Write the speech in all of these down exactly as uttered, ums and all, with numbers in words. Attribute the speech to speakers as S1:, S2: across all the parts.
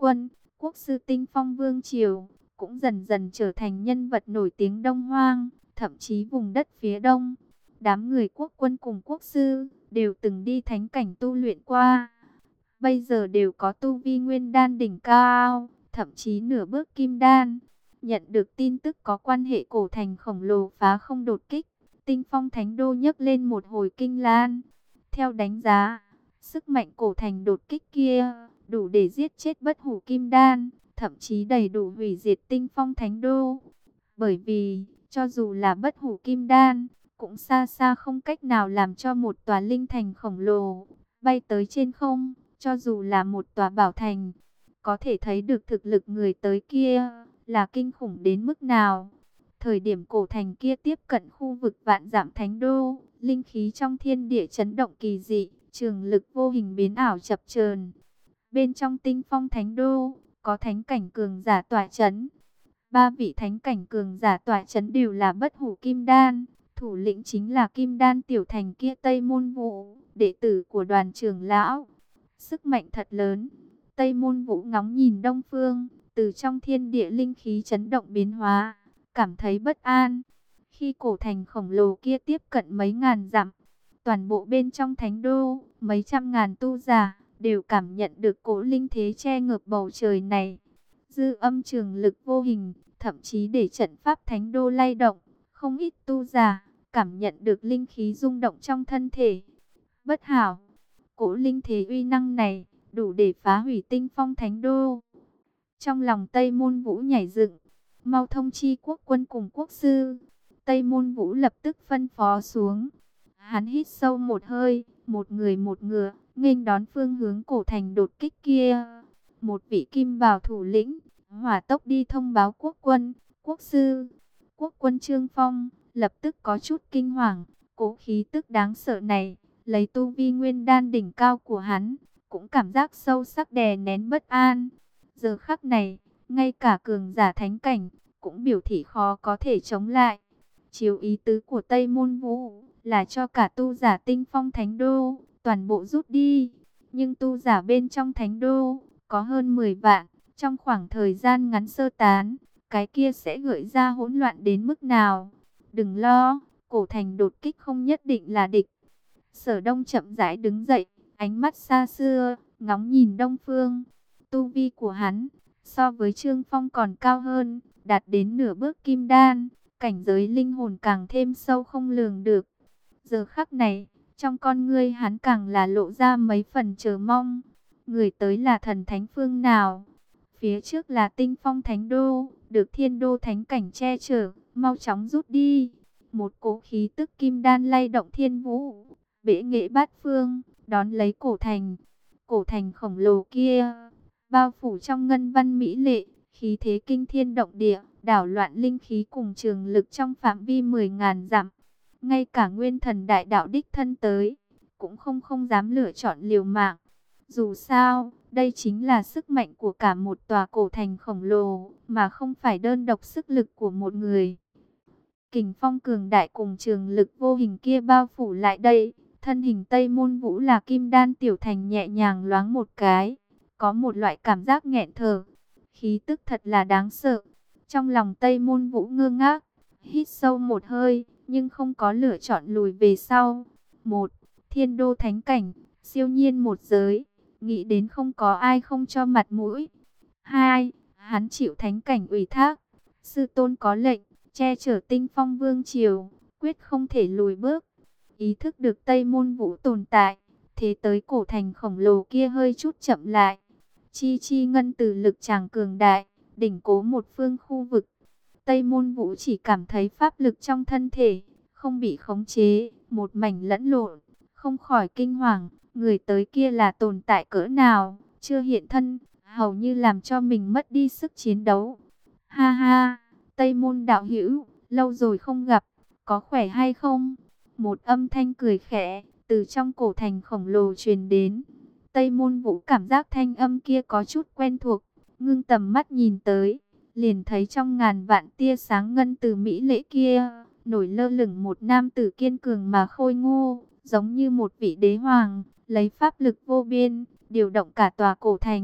S1: quân, quốc sư Tinh Phong Vương Triều, cũng dần dần trở thành nhân vật nổi tiếng Đông Hoang, thậm chí vùng đất phía đông. Đám người quốc quân cùng quốc sư đều từng đi thánh cảnh tu luyện qua, bây giờ đều có tu vi nguyên đan đỉnh cao, thậm chí nửa bước kim đan. Nhận được tin tức có quan hệ cổ thành khổng lồ phá không đột kích, Tinh Phong Thánh Đô nhấc lên một hồi kinh lan. Theo đánh giá, sức mạnh cổ thành đột kích kia đủ để giết chết bất hủ kim đan, thậm chí đầy đủ hủy diệt Tinh Phong Thánh Đô. Bởi vì, cho dù là bất hủ kim đan, cũng xa xa không cách nào làm cho một tòa linh thành khổng lồ bay tới trên không, cho dù là một tòa bảo thành. Có thể thấy được thực lực người tới kia là kinh khủng đến mức nào. Thời điểm cổ thành kia tiếp cận khu vực vạn dặm thánh đô, linh khí trong thiên địa chấn động kỳ dị, trường lực vô hình biến ảo chập chờn. Bên trong Tinh Phong Thánh Đô, có thánh cảnh cường giả tọa chấn. Ba vị thánh cảnh cường giả tọa chấn đều là bất hủ kim đan, thủ lĩnh chính là kim đan tiểu thành kia Tây Môn Vũ, đệ tử của đoàn trưởng lão. Sức mạnh thật lớn. Tây Môn Vũ ngóng nhìn đông phương, từ trong thiên địa linh khí chấn động biến hóa, cảm thấy bất an. Khi cổ thành khổng lồ kia tiếp cận mấy ngàn dặm, toàn bộ bên trong thánh đô, mấy trăm ngàn tu giả đều cảm nhận được cỗ linh thế che ngợp bầu trời này. Dư âm trường lực vô hình, thậm chí để trận pháp thánh đô lay động, không ít tu giả cảm nhận được linh khí rung động trong thân thể. Bất hảo, cỗ linh thế uy năng này đủ để phá hủy Tinh Phong Thánh Đô. Trong lòng Tây Môn Vũ nhảy dựng, mau thông chi quốc quân cùng quốc sư. Tây Môn Vũ lập tức phân phó xuống. Hắn hít sâu một hơi, một người một ngựa, nghênh đón phương hướng cổ thành đột kích kia. Một vị kim bào thủ lĩnh, hỏa tốc đi thông báo quốc quân, quốc sư. Quốc quân Trương Phong lập tức có chút kinh hoàng, cố khí tức đáng sợ này, lấy tu vi nguyên đan đỉnh cao của hắn, cũng cảm giác sâu sắc đè nén bất an. Giờ khắc này, ngay cả cường giả thánh cảnh cũng biểu thị khó có thể chống lại. Chiếu ý tứ của Tây Môn Vũ là cho cả tu giả Tinh Phong Thánh Đô toàn bộ rút đi. Nhưng tu giả bên trong Thánh Đô có hơn mười vạn, trong khoảng thời gian ngắn sơ tán, cái kia sẽ gợi ra hỗn loạn đến mức nào. Đừng lo, cổ thành đột kích không nhất định là địch. Sở Đông chậm rãi đứng dậy, ánh mắt xa xưa, ngóng nhìn đông phương. Tu vi của hắn, so với Trương Phong còn cao hơn, đạt đến nửa bước kim đan, cảnh giới linh hồn càng thêm sâu không lường được. Giờ khắc này, trong con ngươi hắn càng là lộ ra mấy phần chờ mong. Người tới là thần thánh phương nào? Phía trước là Tinh Phong Thánh Đô, được Thiên Đô Thánh Cảnh che chở, mau chóng rút đi. Một cỗ khí tức kim đan lay động thiên vũ, bệ nghệ bát phương, đón lấy cổ thành. Cổ thành khổng lồ kia, bao phủ trong ngân văn mỹ lệ, khí thế kinh thiên động địa, đảo loạn linh khí cùng trường lực trong phạm vi mười ngàn dặm. Ngay cả nguyên thần đại đạo đích thân tới, cũng không không dám lựa chọn liều mạng. Dù sao, đây chính là sức mạnh của cả một tòa cổ thành khổng lồ, mà không phải đơn độc sức lực của một người. Kình phong cường đại cùng trường lực vô hình kia bao phủ lại đây, thân hình Tây Môn Vũ là kim đan tiểu thành nhẹ nhàng loáng một cái, có một loại cảm giác nghẹn thở. Khí tức thật là đáng sợ. Trong lòng Tây Môn Vũ ngơ ngác, hít sâu một hơi, nhưng không có lựa chọn lùi về sau. Một, Thiên Đô Thánh Cảnh, siêu nhiên một giới, nghĩ đến không có ai không cho mặt mũi. Hai, hắn chịu Thánh Cảnh ủy thác, sư tôn có lệnh, che chở Tinh Phong Vương Triều, quyết không thể lùi bước. Ý thức được Tây Môn Vũ tồn tại, thế tới cổ thành khổng lồ kia hơi chút chậm lại. Chi chi ngân từ lực tràng cường đại, đỉnh cố một phương khu vực. Tây Môn Vũ chỉ cảm thấy pháp lực trong thân thể không bị khống chế, một mảnh lẫn lộn, không khỏi kinh hoàng. Người tới kia là tồn tại cỡ nào, chưa hiện thân, hầu như làm cho mình mất đi sức chiến đấu. Ha ha, Tây Môn đạo hữu, lâu rồi không gặp, có khỏe hay không? Một âm thanh cười khẽ từ trong cổ thành khổng lồ truyền đến. Tây Môn Vũ cảm giác thanh âm kia có chút quen thuộc, ngưng tầm mắt nhìn tới, liền thấy trong ngàn vạn tia sáng ngân từ mỹ lễ kia, nổi lơ lửng một nam tử kiên cường mà khôi ngô, giống như một vị đế hoàng, lấy pháp lực vô biên, điều động cả tòa cổ thành,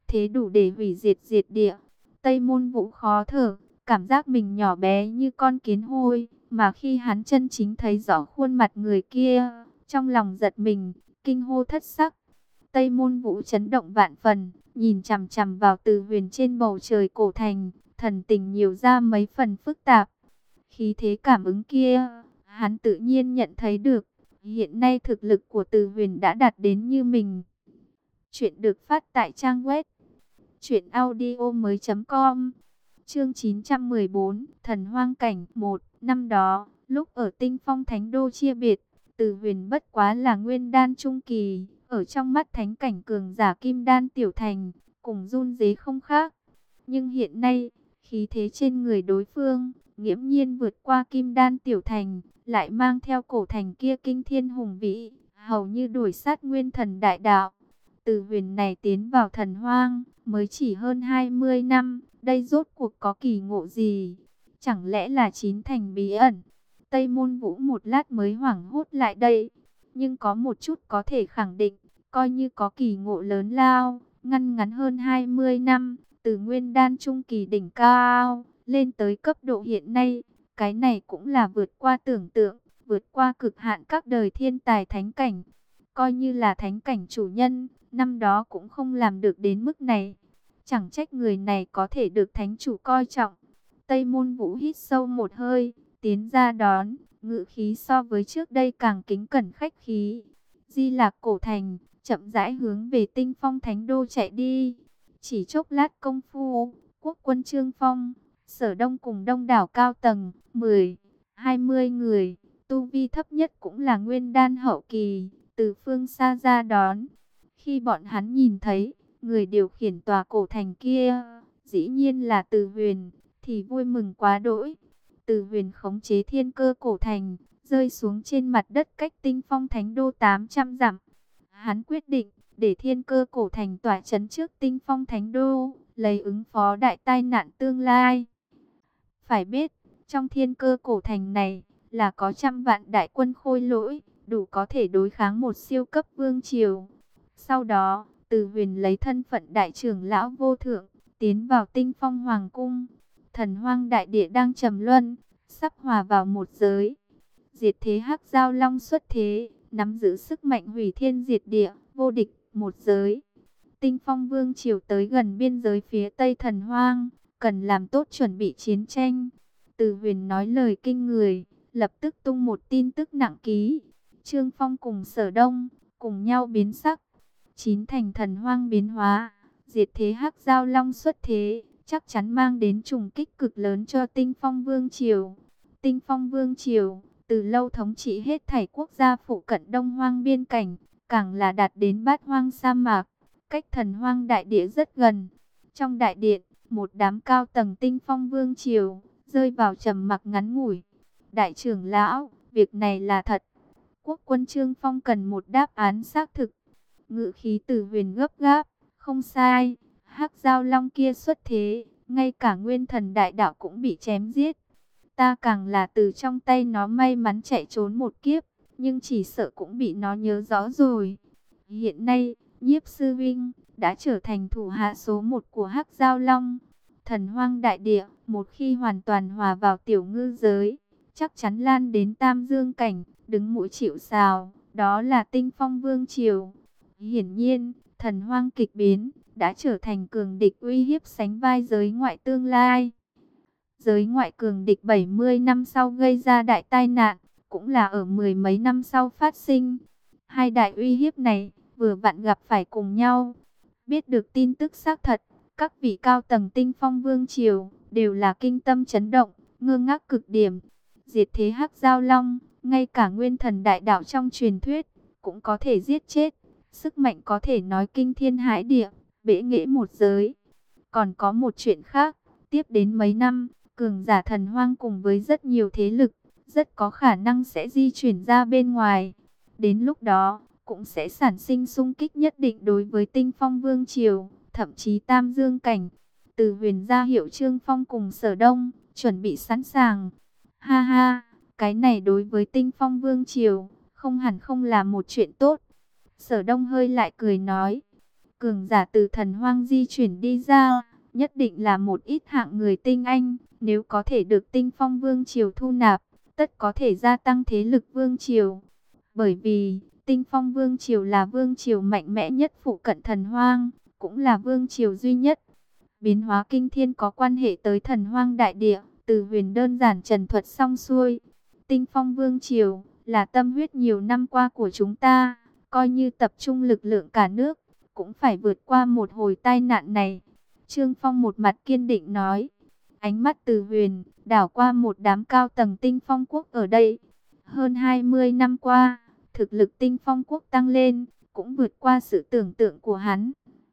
S1: thế đủ để hủy diệt diệt địa. Tây Môn Vũ khó thở, cảm giác mình nhỏ bé như con kiến hôi, mà khi hắn chân chính thấy rõ khuôn mặt người kia, trong lòng giật mình, kinh hô thất sắc. Tây Môn Vũ chấn động vạn phần, nhìn chằm chằm vào Từ Huyền trên bầu trời cổ thành, thần tình nhiều ra mấy phần phức tạp. Khí thế cảm ứng kia, hắn tự nhiên nhận thấy được, hiện nay thực lực của Từ Huyền đã đạt đến như mình. Chuyện được phát tại trang web truyện audio mới chấm com. Chương chín trăm mười bốn, Thần Hoang Cảnh một. Năm đó, lúc ở Tinh Phong Thánh Đô chia biệt, Từ Huyền bất quá là nguyên đan trung kỳ, ở trong mắt thánh cảnh cường giả kim đan tiểu thành, cùng run rế không khác. Nhưng hiện nay, khí thế trên người đối phương, nghiễm nhiên vượt qua kim đan tiểu thành, lại mang theo cổ thành kia kinh thiên hùng vĩ, hầu như đuổi sát nguyên thần đại đạo. Từ Huyền này tiến vào thần hoang, mới chỉ hơn hai mươi năm, đây rốt cuộc có kỳ ngộ gì? Chẳng lẽ là chín thành bí ẩn? Tây Môn Vũ một lát mới hoảng hốt lại đây, nhưng có một chút có thể khẳng định, coi như có kỳ ngộ lớn lao, ngăn ngắn hơn hai mươi năm, từ nguyên đan trung kỳ đỉnh cao, lên tới cấp độ hiện nay, cái này cũng là vượt qua tưởng tượng, vượt qua cực hạn các đời thiên tài thánh cảnh. Coi như là thánh cảnh chủ nhân, năm đó cũng không làm được đến mức này. Chẳng trách người này có thể được thánh chủ coi trọng. Tây Môn Vũ hít sâu một hơi, tiến ra đón, ngự khí so với trước đây càng kính cẩn khách khí. Di Lạc cổ thành, chậm rãi hướng về Tinh Phong Thánh Đô chạy đi. Chỉ chốc lát công phu, quốc quân Trương Phong, Sở Đông cùng đông đảo cao tầng, mười, hai mươi người, tu vi thấp nhất cũng là nguyên đan hậu kỳ, từ phương xa ra đón. Khi bọn hắn nhìn thấy, người điều khiển tòa cổ thành kia, dĩ nhiên là Từ Huyền, thì vui mừng quá đỗi. Từ Huyền khống chế thiên cơ cổ thành, rơi xuống trên mặt đất cách Tinh Phong Thánh Đô tám trăm dặm. Hắn quyết định, để thiên cơ cổ thành tỏa chấn trước Tinh Phong Thánh Đô, lấy ứng phó đại tai nạn tương lai. Phải biết, trong thiên cơ cổ thành này, là có trăm vạn đại quân khôi lỗi, đủ có thể đối kháng một siêu cấp vương triều. Sau đó, Từ Huyền lấy thân phận đại trưởng lão vô thượng, tiến vào Tinh Phong Hoàng cung. Thần hoang đại địa đang trầm luân, sắp hòa vào một giới. Diệt thế hắc giao long xuất thế, nắm giữ sức mạnh hủy thiên diệt địa, vô địch một giới. Tinh Phong vương triều tới gần biên giới phía tây thần hoang, cần làm tốt chuẩn bị chiến tranh. Từ Huyền nói lời kinh người, lập tức tung một tin tức nặng ký. Trương Phong cùng Sở Đông, cùng nhau biến sắc. Chín thành thần hoang biến hóa, diệt thế hắc giao long xuất thế, chắc chắn mang đến trùng kích cực lớn cho Tinh Phong vương triều. Tinh Phong vương triều, từ lâu thống trị hết thảy quốc gia phụ cận đông hoang biên cảnh, càng là đạt đến bát hoang sa mạc, cách thần hoang đại địa rất gần. Trong đại điện, một đám cao tầng Tinh Phong vương triều, rơi vào trầm mặc ngắn ngủi. Đại trưởng lão, việc này là thật. Quốc quân Trương Phong cần một đáp án xác thực. Ngự khí Từ Huyền gấp gáp, không sai, hắc giao long kia xuất thế, ngay cả nguyên thần đại đạo cũng bị chém giết. Ta càng là từ trong tay nó may mắn chạy trốn một kiếp, nhưng chỉ sợ cũng bị nó nhớ rõ rồi. Hiện nay, Nhiếp sư huynh đã trở thành thủ hạ số một của hắc giao long. Thần hoang đại địa, một khi hoàn toàn hòa vào tiểu ngư giới, chắc chắn lan đến tam dương cảnh, đứng mũi chịu sào, đó là Tinh Phong vương triều. Hiển nhiên, thần hoang kịch biến, đã trở thành cường địch uy hiếp sánh vai giới ngoại tương lai. Giới ngoại cường địch bảy mươi năm sau gây ra đại tai nạn, cũng là ở mười mấy năm sau phát sinh. Hai đại uy hiếp này, vừa vặn gặp phải cùng nhau. Biết được tin tức xác thật, các vị cao tầng Tinh Phong vương triều, đều là kinh tâm chấn động, ngơ ngác cực điểm. Diệt thế hắc giao long, ngay cả nguyên thần đại đạo trong truyền thuyết, cũng có thể giết chết. Sức mạnh có thể nói kinh thiên hãi địa, bẽ nghệ một giới. Còn có một chuyện khác, tiếp đến mấy năm, cường giả thần hoang cùng với rất nhiều thế lực, rất có khả năng sẽ di chuyển ra bên ngoài. Đến lúc đó, cũng sẽ sản sinh xung kích nhất định đối với Tinh Phong vương triều, thậm chí tam dương cảnh. Từ Huyền ra hiệu Trương Phong cùng Sở Đông, chuẩn bị sẵn sàng. Ha ha, cái này đối với Tinh Phong vương triều, không hẳn không là một chuyện tốt. Sở Đông hơi lại cười nói, Cường giả từ thần hoang di chuyển đi ra, nhất định là một ít hạng người tinh anh, nếu có thể được Tinh Phong Vương Triều thu nạp, tất có thể gia tăng thế lực Vương Triều. Bởi vì, Tinh Phong Vương Triều là Vương Triều mạnh mẽ nhất phụ cận thần hoang, cũng là Vương Triều duy nhất. Biến hóa kinh thiên có quan hệ tới thần hoang đại địa, Từ Huyền đơn giản trần thuật xong xuôi. Tinh Phong Vương Triều là tâm huyết nhiều năm qua của chúng ta, coi như tập trung lực lượng cả nước, cũng phải vượt qua một hồi tai nạn này. Trương Phong một mặt kiên định nói, ánh mắt Từ Huyền đảo qua một đám cao tầng Tinh Phong quốc ở đây. Hơn hai mươi năm qua, thực lực Tinh Phong quốc tăng lên, cũng vượt qua sự tưởng tượng của hắn.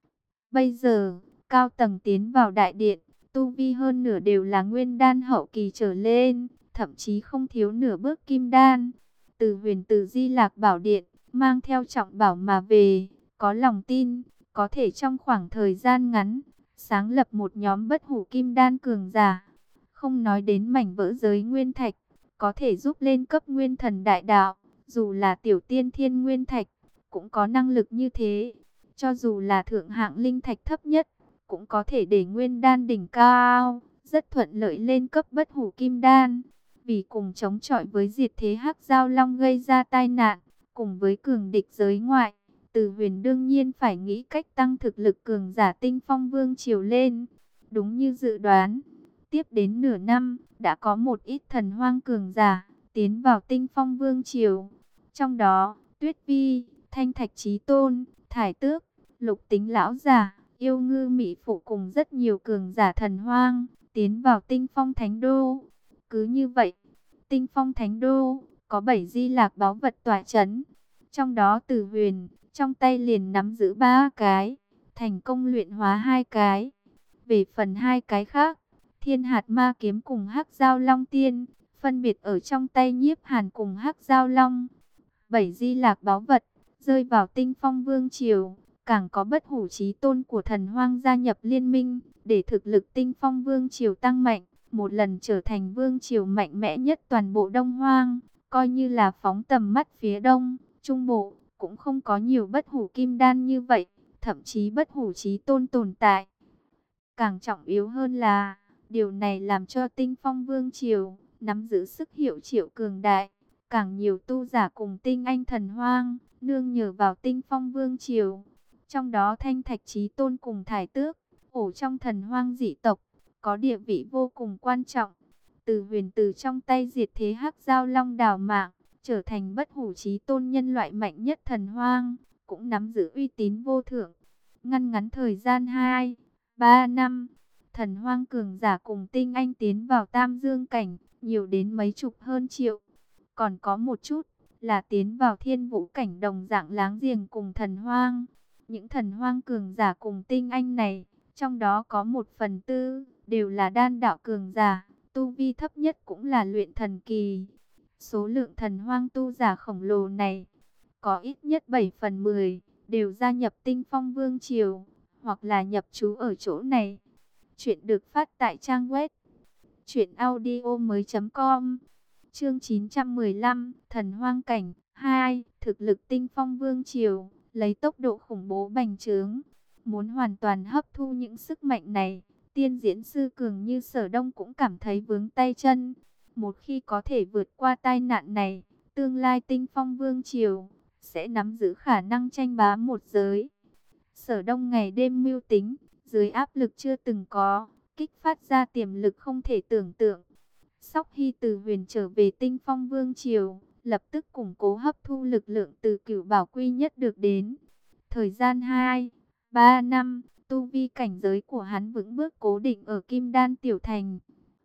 S1: Bây giờ, cao tầng tiến vào đại điện, tu vi hơn nửa đều là nguyên đan hậu kỳ trở lên, thậm chí không thiếu nửa bước kim đan. Từ Huyền từ Di Lạc Bảo Điện, mang theo trọng bảo mà về, có lòng tin, có thể trong khoảng thời gian ngắn, sáng lập một nhóm bất hủ kim đan cường giả. Không nói đến mảnh vỡ giới nguyên thạch, có thể giúp lên cấp nguyên thần đại đạo, dù là tiểu tiên thiên nguyên thạch, cũng có năng lực như thế. Cho dù là thượng hạng linh thạch thấp nhất, cũng có thể để nguyên đan đỉnh cao, rất thuận lợi lên cấp bất hủ kim đan. Vì cùng chống chọi với diệt thế hắc giao long gây ra tai nạn, cùng với cường địch giới ngoại, Từ Huyền đương nhiên phải nghĩ cách tăng thực lực cường giả Tinh Phong Vương Triều lên. Đúng như dự đoán, tiếp đến nửa năm, đã có một ít thần hoang cường giả tiến vào Tinh Phong Vương Triều. Trong đó, Tuyết Vi, Thanh Thạch Chí Tôn, Thải Tước, Lục Tính lão giả, Yêu Ngư Mỹ Phụ cùng rất nhiều cường giả thần hoang tiến vào Tinh Phong Thánh Đô. Cứ như vậy, Tinh Phong Thánh Đô có bảy di lạc báu vật tỏa chấn. Trong đó Từ Huyền trong tay liền nắm giữ ba cái, thành công luyện hóa hai cái. Về phần hai cái khác, Thiên Hạt Ma Kiếm cùng Hắc Giao Long Tiên, phân biệt ở trong tay Nhiếp Hàn cùng Hắc Giao Long. Bảy di lạc báu vật rơi vào Tinh Phong Vương Triều, càng có bất hủ chí tôn của thần hoang gia nhập liên minh, để thực lực Tinh Phong Vương Triều tăng mạnh, một lần trở thành Vương Triều mạnh mẽ nhất toàn bộ Đông Hoang. Coi như là phóng tầm mắt phía Đông, Trung Bộ, cũng không có nhiều bất hủ kim đan như vậy, thậm chí bất hủ chí tôn tồn tại. Càng trọng yếu hơn là, điều này làm cho Tinh Phong Vương Triều nắm giữ sức hiệu triệu cường đại, càng nhiều tu giả cùng tinh anh thần hoang, nương nhờ vào Tinh Phong Vương Triều. Trong đó Thanh Thạch Chí Tôn cùng Thải Tước, ổ trong thần hoang dị tộc, có địa vị vô cùng quan trọng. Từ Huyền từ trong tay diệt thế hắc giao long đào mạng, trở thành bất hủ chí tôn nhân loại mạnh nhất thần hoang, cũng nắm giữ uy tín vô thượng. Ngăn ngắn thời gian hai, ba năm, thần hoang cường giả cùng tinh anh tiến vào tam dương cảnh, nhiều đến mấy chục hơn triệu. Còn có một chút là tiến vào thiên vũ cảnh đồng dạng láng giềng cùng thần hoang. Những thần hoang cường giả cùng tinh anh này, trong đó có một phần tư, đều là đan đạo cường giả, tu vi thấp nhất cũng là luyện thần kỳ. Số lượng thần hoang tu giả khổng lồ này, có ít nhất bảy phần mười, đều gia nhập Tinh Phong Vương Triều, hoặc là nhập trú ở chỗ này. Chuyện được phát tại trang web truyện audio mới chấm com. Chương chín trăm mười lăm, Thần Hoang Cảnh hai, thực lực Tinh Phong Vương Triều, lấy tốc độ khủng bố bành trướng. Muốn hoàn toàn hấp thu những sức mạnh này, tiên diễn sư cường như Sở Đông cũng cảm thấy vướng tay chân. Một khi có thể vượt qua tai nạn này, tương lai Tinh Phong Vương Triều sẽ nắm giữ khả năng tranh bá một giới. Sở Đông ngày đêm mưu tính, dưới áp lực chưa từng có, kích phát ra tiềm lực không thể tưởng tượng. Sóc Hy từ Huyền trở về Tinh Phong Vương Triều, lập tức củng cố hấp thu lực lượng từ Cửu Bảo Quy nhất được đến. Thời gian hai, ba năm, tu vi cảnh giới của hắn vững bước cố định ở Kim Đan Tiểu Thành.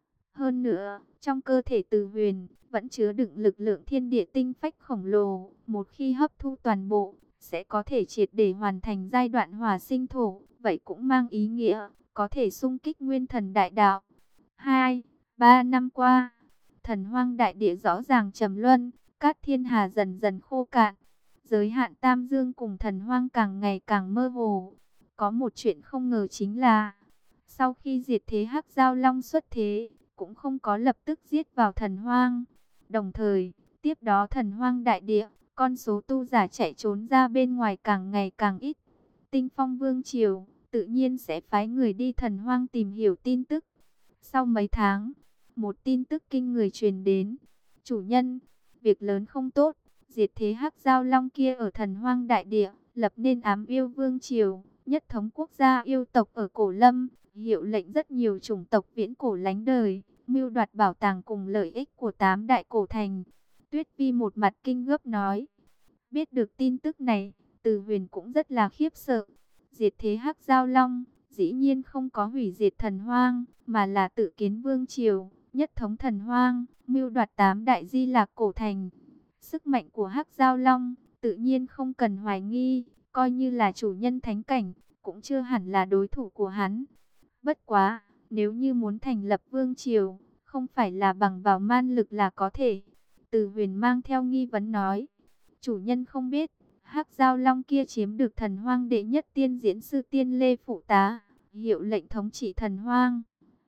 S1: Hơn nữa, trong cơ thể Từ Huyền vẫn chứa đựng lực lượng thiên địa tinh phách khổng lồ, một khi hấp thu toàn bộ, sẽ có thể triệt để hoàn thành giai đoạn hỏa sinh thổ, vậy cũng mang ý nghĩa có thể xung kích nguyên thần đại đạo. Hai, ba năm qua, thần hoang đại địa rõ ràng trầm luân, cát thiên hà dần dần khô cạn, giới hạn tam dương cùng thần hoang càng ngày càng mơ hồ. Có một chuyện không ngờ chính là, sau khi diệt thế hắc giao long xuất thế, cũng không có lập tức giết vào thần hoang. Đồng thời, tiếp đó thần hoang đại địa, con số tu giả chạy trốn ra bên ngoài càng ngày càng ít. Tinh Phong Vương Triều tự nhiên sẽ phái người đi Thần Hoang tìm hiểu tin tức. Sau mấy tháng, một tin tức kinh người truyền đến. Chủ nhân, việc lớn không tốt, diệt thế Hắc Giao Long kia ở Thần Hoang Đại Địa, lập nên Ám Yêu Vương Triều, nhất thống quốc gia yêu tộc ở Cổ Lâm, hiệu lệnh rất nhiều chủng tộc viễn cổ lánh đời, mưu đoạt bảo tàng cùng lợi ích của tám đại cổ thành. Tuyết Vi một mặt kinh ngấp nói. Biết được tin tức này, Từ Huyền cũng rất là khiếp sợ. Diệt thế Hắc Giao Long, dĩ nhiên không có hủy diệt Thần Hoang, mà là tự kiến vương triều, nhất thống Thần Hoang, mưu đoạt tám đại di lạc cổ thành. Sức mạnh của Hắc Giao Long, tự nhiên không cần hoài nghi, coi như là chủ nhân thánh cảnh, cũng chưa hẳn là đối thủ của hắn. Bất quá, nếu như muốn thành lập vương triều, không phải là bằng vào man lực là có thể. Từ Huyền mang theo nghi vấn nói, chủ nhân không biết, Hắc Giao Long kia chiếm được Thần Hoang đệ nhất tiên diễn sư Tiên Lê phụ tá, hiệu lệnh thống trị Thần Hoang.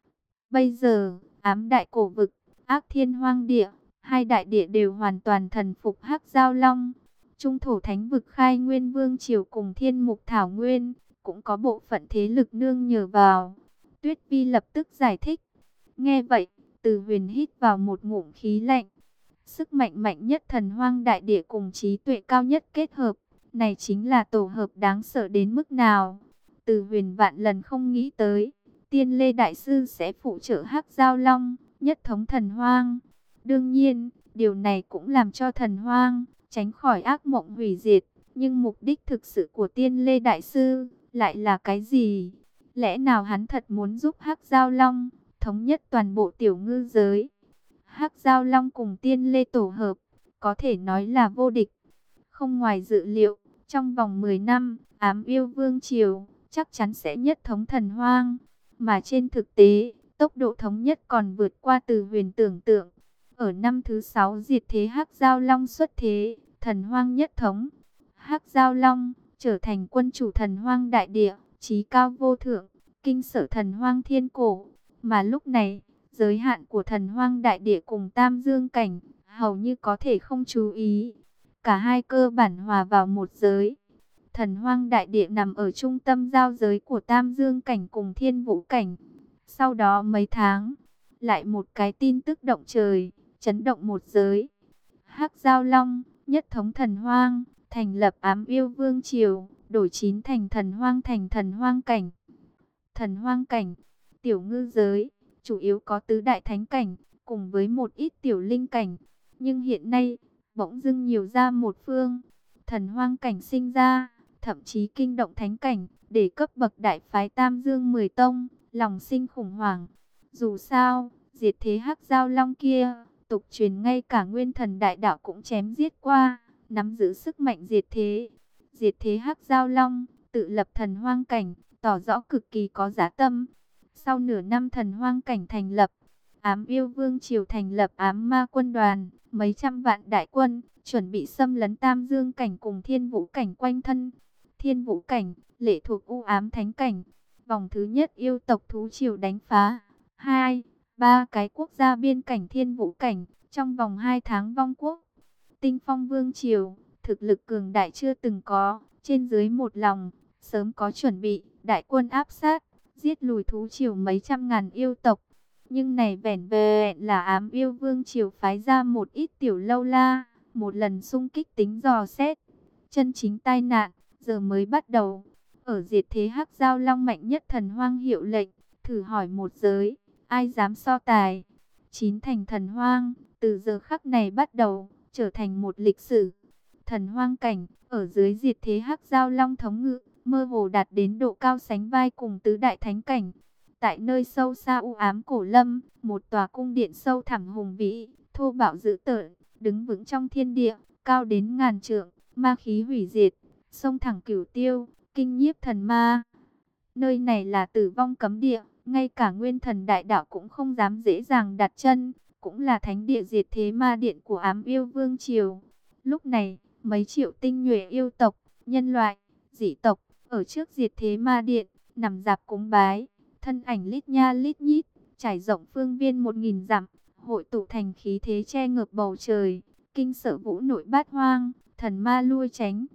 S1: Bây giờ, Ám Đại Cổ Vực, Ác Thiên Hoang Địa, hai đại địa đều hoàn toàn thần phục Hắc Giao Long. Trung thổ thánh vực Khai Nguyên Vương Triều cùng Thiên Mục Thảo Nguyên, cũng có bộ phận thế lực nương nhờ vào. Tuyết Vi lập tức giải thích. Nghe vậy, Từ Huyền hít vào một ngụm khí lạnh. Sức mạnh mạnh nhất Thần Hoang Đại Địa cùng trí tuệ cao nhất kết hợp, này chính là tổ hợp đáng sợ đến mức nào. Từ Huyền vạn lần không nghĩ tới, Tiên Lê Đại Sư sẽ phụ trợ Hắc Giao Long, nhất thống Thần Hoang. Đương nhiên, điều này cũng làm cho Thần Hoang tránh khỏi ác mộng hủy diệt. Nhưng mục đích thực sự của Tiên Lê Đại Sư lại là cái gì? Lẽ nào hắn thật muốn giúp Hắc Giao Long thống nhất toàn bộ tiểu ngư giới? Hắc Giao Long cùng Tiên Lê tổ hợp, có thể nói là vô địch. Không ngoài dự liệu, trong vòng mười năm, Ám Yêu Vương Triều chắc chắn sẽ nhất thống Thần Hoang. Mà trên thực tế, tốc độ thống nhất còn vượt qua Từ Huyền tưởng tượng. Ở năm thứ sáu diệt thế Hắc Giao Long xuất thế, Thần Hoang nhất thống. Hắc Giao Long trở thành quân chủ Thần Hoang Đại Địa, chí cao vô thượng, kinh sở Thần Hoang thiên cổ. Mà lúc này, giới hạn của Thần Hoang Đại Địa cùng Tam Dương Cảnh hầu như có thể không chú ý. Cả hai cơ bản hòa vào một giới. Thần Hoang Đại Địa nằm ở trung tâm giao giới của Tam Dương Cảnh cùng Thiên Vũ Cảnh. Sau đó mấy tháng, lại một cái tin tức động trời, chấn động một giới. Hắc Giao Long nhất thống Thần Hoang, thành lập Ám Yêu Vương Triều, đổi chín thành Thần Hoang thành Thần Hoang Cảnh. Thần Hoang Cảnh, tiểu ngư giới, chủ yếu có tứ đại thánh cảnh, cùng với một ít tiểu linh cảnh. Nhưng hiện nay, bỗng dưng nhiều ra một phương. Thần Hoang Cảnh sinh ra, thậm chí kinh động thánh cảnh, để cấp bậc đại phái Tam Dương mười tông, lòng sinh khủng hoảng. Dù sao, diệt thế Hắc Giao Long kia, tục truyền ngay cả Nguyên Thần Đại Đạo cũng chém giết qua, nắm giữ sức mạnh diệt thế. Diệt thế Hắc Giao Long, tự lập Thần Hoang Cảnh, tỏ rõ cực kỳ có giá tâm. Sau nửa năm Thần Hoang Cảnh thành lập, Ám Yêu Vương Triều thành lập Ám Ma Quân đoàn, mấy trăm vạn đại quân, chuẩn bị xâm lấn Tam Dương Cảnh cùng Thiên Vũ Cảnh quanh thân. Thiên Vũ Cảnh, lệ thuộc U Ám Thánh Cảnh. Vòng thứ nhất yêu tộc thú triều đánh phá. Hai, ba cái quốc gia biên cảnh Thiên Vũ Cảnh, trong vòng hai tháng vong quốc. Tinh Phong Vương Triều, thực lực cường đại chưa từng có, trên dưới một lòng, sớm có chuẩn bị, đại quân áp sát, giết lùi thú triều mấy trăm ngàn yêu tộc. Nhưng này vẻn vẹn là Ám Yêu Vương Triều phái ra một ít tiểu lâu la, một lần xung kích tính dò xét. Chân chính tai nạn, giờ mới bắt đầu. Ở diệt thế Hắc Giao Long mạnh nhất Thần Hoang hiệu lệnh, thử hỏi một giới, ai dám so tài. Chín thành Thần Hoang, từ giờ khắc này bắt đầu, trở thành một lịch sử. Thần Hoang Cảnh, ở dưới diệt thế Hắc Giao Long thống ngự, mơ hồ đạt đến độ cao sánh vai cùng tứ đại thánh cảnh. Tại nơi sâu xa u ám cổ lâm, một tòa cung điện sâu thẳm hùng vĩ, thô bạo dữ tợn, đứng vững trong thiên địa, cao đến ngàn trượng, ma khí hủy diệt, sông thẳng cửu tiêu, kinh nhiếp thần ma. Nơi này là tử vong cấm địa, ngay cả Nguyên Thần Đại Đạo cũng không dám dễ dàng đặt chân, cũng là thánh địa diệt thế ma điện của Ám Yêu Vương Triều. Lúc này, mấy triệu tinh nhuệ yêu tộc, nhân loại, dị tộc, ở trước diệt thế ma điện, nằm dạp cúng bái, thân ảnh lít nha lít nhít, trải rộng phương viên một nghìn dặm, hội tụ thành khí thế che ngập bầu trời, kinh sợ vũ nội bát hoang, thần ma lui tránh.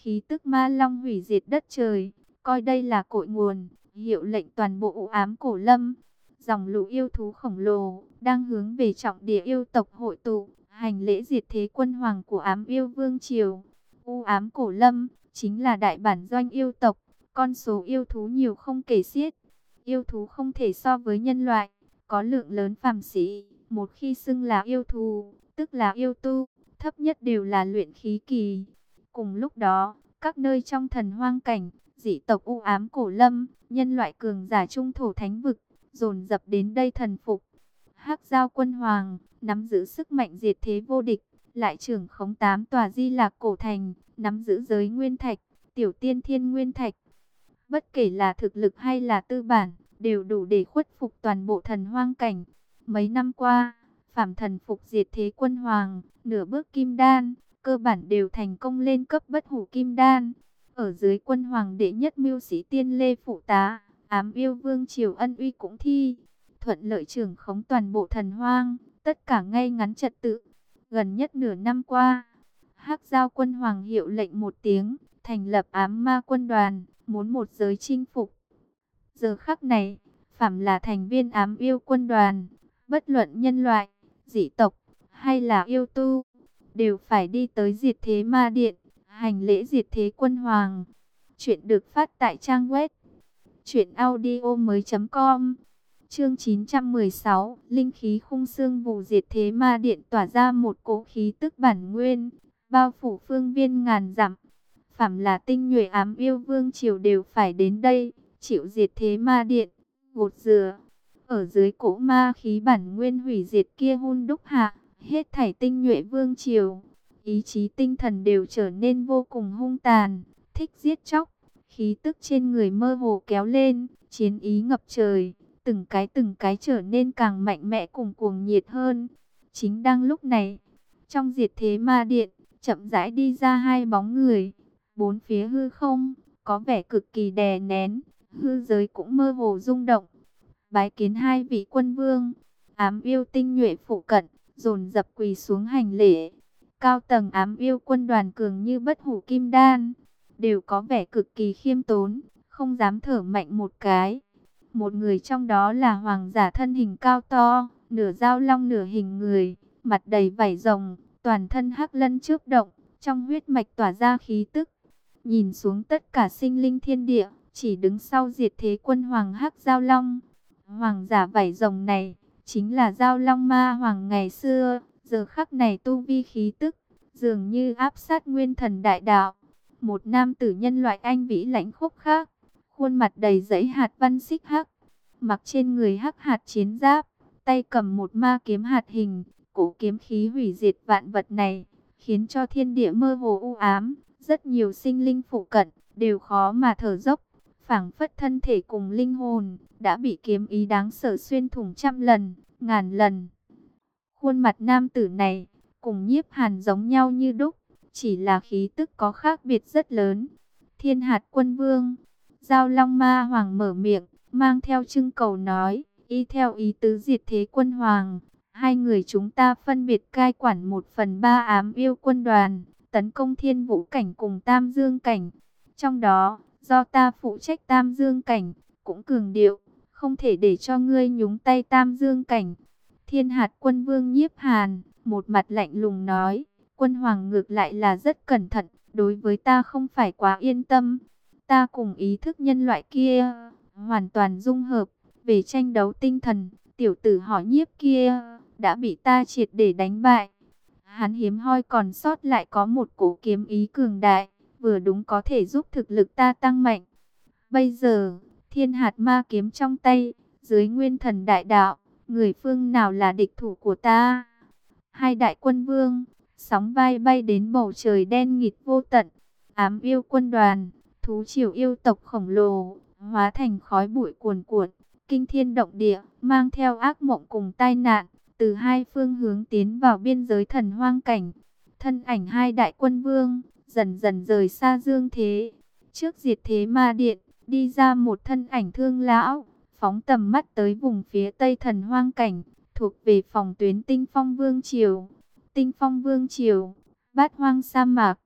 S1: khí tức ma long hủy diệt đất trời, coi đây là cội nguồn, hiệu lệnh toàn bộ u ám cổ lâm. Dòng lũ yêu thú khổng lồ đang hướng về trọng địa yêu tộc hội tụ, hành lễ diệt thế quân hoàng của ám yêu vương triều. U ám cổ lâm chính là đại bản doanh yêu tộc, con số yêu thú nhiều không kể xiết. Yêu thú không thể so với nhân loại, có lượng lớn phàm sĩ, một khi xưng là yêu thú, tức là yêu tu, thấp nhất đều là luyện khí kỳ. Cùng lúc đó, các nơi trong thần hoang cảnh, dị tộc u ám cổ lâm, nhân loại cường giả trung thổ thánh vực, dồn dập đến đây thần phục. Hắc Giao quân hoàng, nắm giữ sức mạnh diệt thế vô địch, lại trưởng khống tám tòa di lạc cổ thành, nắm giữ giới nguyên thạch, tiểu tiên thiên nguyên thạch. Bất kể là thực lực hay là tư bản, đều đủ để khuất phục toàn bộ thần hoang cảnh. Mấy năm qua, phàm thần phục diệt thế quân hoàng, nửa bước kim đan, cơ bản đều thành công lên cấp bất hủ kim đan. Ở dưới quân hoàng đệ nhất mưu sĩ tiên lê phụ tá, ám yêu vương triều ân uy cũng thi, thuận lợi trưởng khống toàn bộ thần hoang, tất cả ngay ngắn trật tự. Gần nhất nửa năm qua, Hắc Giao quân hoàng hiệu lệnh một tiếng, thành lập ám ma quân đoàn, muốn một giới chinh phục. Giờ khắc này, phàm là thành viên ám yêu quân đoàn, bất luận nhân loại, dị tộc hay là yêu tu, đều phải đi tới diệt thế ma điện, hành lễ diệt thế quân hoàng. Chuyện được phát tại trang web truyện audio mới chấm com. Chương chín trăm mười sáu, linh khí khung xương vụ diệt thế ma điện tỏa ra một cỗ khí tức bản nguyên, bao phủ phương viên ngàn dặm. Phàm là tinh nhuệ ám yêu vương triều đều phải đến đây, chịu diệt thế ma điện, gột rửa. Ở dưới cỗ ma khí bản nguyên hủy diệt kia hun đúc hạ, hết thảy tinh nhuệ vương triều, ý chí tinh thần đều trở nên vô cùng hung tàn, thích giết chóc. Khí tức trên người mơ hồ kéo lên, chiến ý ngập trời, từng cái từng cái trở nên càng mạnh mẽ cùng cuồng nhiệt hơn. Chính đang lúc này, trong diệt thế ma điện, chậm rãi đi ra hai bóng người. Bốn phía hư không, có vẻ cực kỳ đè nén, hư giới cũng mơ hồ rung động. Bái kiến hai vị quân vương, ám yêu tinh nhuệ phụ cận, dồn dập quỳ xuống hành lễ. Cao tầng ám yêu quân đoàn cường như bất hủ kim đan, đều có vẻ cực kỳ khiêm tốn, không dám thở mạnh một cái. Một người trong đó là hoàng giả thân hình cao to, nửa dao long nửa hình người, mặt đầy vảy rồng, toàn thân hắc lân chớp động, trong huyết mạch tỏa ra khí tức. Nhìn xuống tất cả sinh linh thiên địa, chỉ đứng sau diệt thế quân hoàng hắc dao long. Hoàng giả vảy rồng này, chính là dao long ma hoàng ngày xưa, giờ khắc này tu vi khí tức, dường như áp sát nguyên thần đại đạo. Một nam tử nhân loại anh vĩ lãnh khốc khác, khuôn mặt đầy dẫy hạt văn xích hắc, mặc trên người hắc hạt chiến giáp, tay cầm một ma kiếm hạt hình, cổ kiếm khí hủy diệt vạn vật này, khiến cho thiên địa mơ hồ u ám, rất nhiều sinh linh phụ cận đều khó mà thở dốc, phảng phất thân thể cùng linh hồn đã bị kiếm ý đáng sợ xuyên thủng trăm lần, ngàn lần. Khuôn mặt nam tử này cùng Nhiếp Hàn giống nhau như đúc, chỉ là khí tức có khác biệt rất lớn. Thiên hạt quân vương, Dao Long Ma Hoàng mở miệng, mang theo trưng cầu nói, y theo ý tứ diệt thế quân hoàng, hai người chúng ta phân biệt cai quản một phần ba ám yêu quân đoàn, tấn công thiên vũ cảnh cùng tam dương cảnh. Trong đó, do ta phụ trách tam dương cảnh, cũng cường điệu, không thể để cho ngươi nhúng tay tam dương cảnh. Thiên hạt quân vương Nhiếp Hàn, một mặt lạnh lùng nói, quân hoàng ngược lại là rất cẩn thận, đối với ta không phải quá yên tâm. Ta cùng ý thức nhân loại kia, hoàn toàn dung hợp, về tranh đấu tinh thần, tiểu tử họ Nhiếp kia, đã bị ta triệt để đánh bại. Hắn hiếm hoi còn sót lại có một cổ kiếm ý cường đại, vừa đúng có thể giúp thực lực ta tăng mạnh. Bây giờ, thiên hạt ma kiếm trong tay, dưới nguyên thần đại đạo, người phương nào là địch thủ của ta? Hai đại quân vương, sóng vai bay đến bầu trời đen nghịt vô tận. Ám yêu quân đoàn, thú triều yêu tộc khổng lồ, hóa thành khói bụi cuồn cuộn, kinh thiên động địa, mang theo ác mộng cùng tai nạn, từ hai phương hướng tiến vào biên giới thần hoang cảnh. Thân ảnh hai đại quân vương, dần dần rời xa dương thế. Trước diệt thế ma điện, đi ra một thân ảnh thương lão, phóng tầm mắt tới vùng phía tây thần hoang cảnh, thuộc về phòng tuyến Tinh Phong Vương Triều. Tinh Phong Vương Triều, bát hoang sa mạc.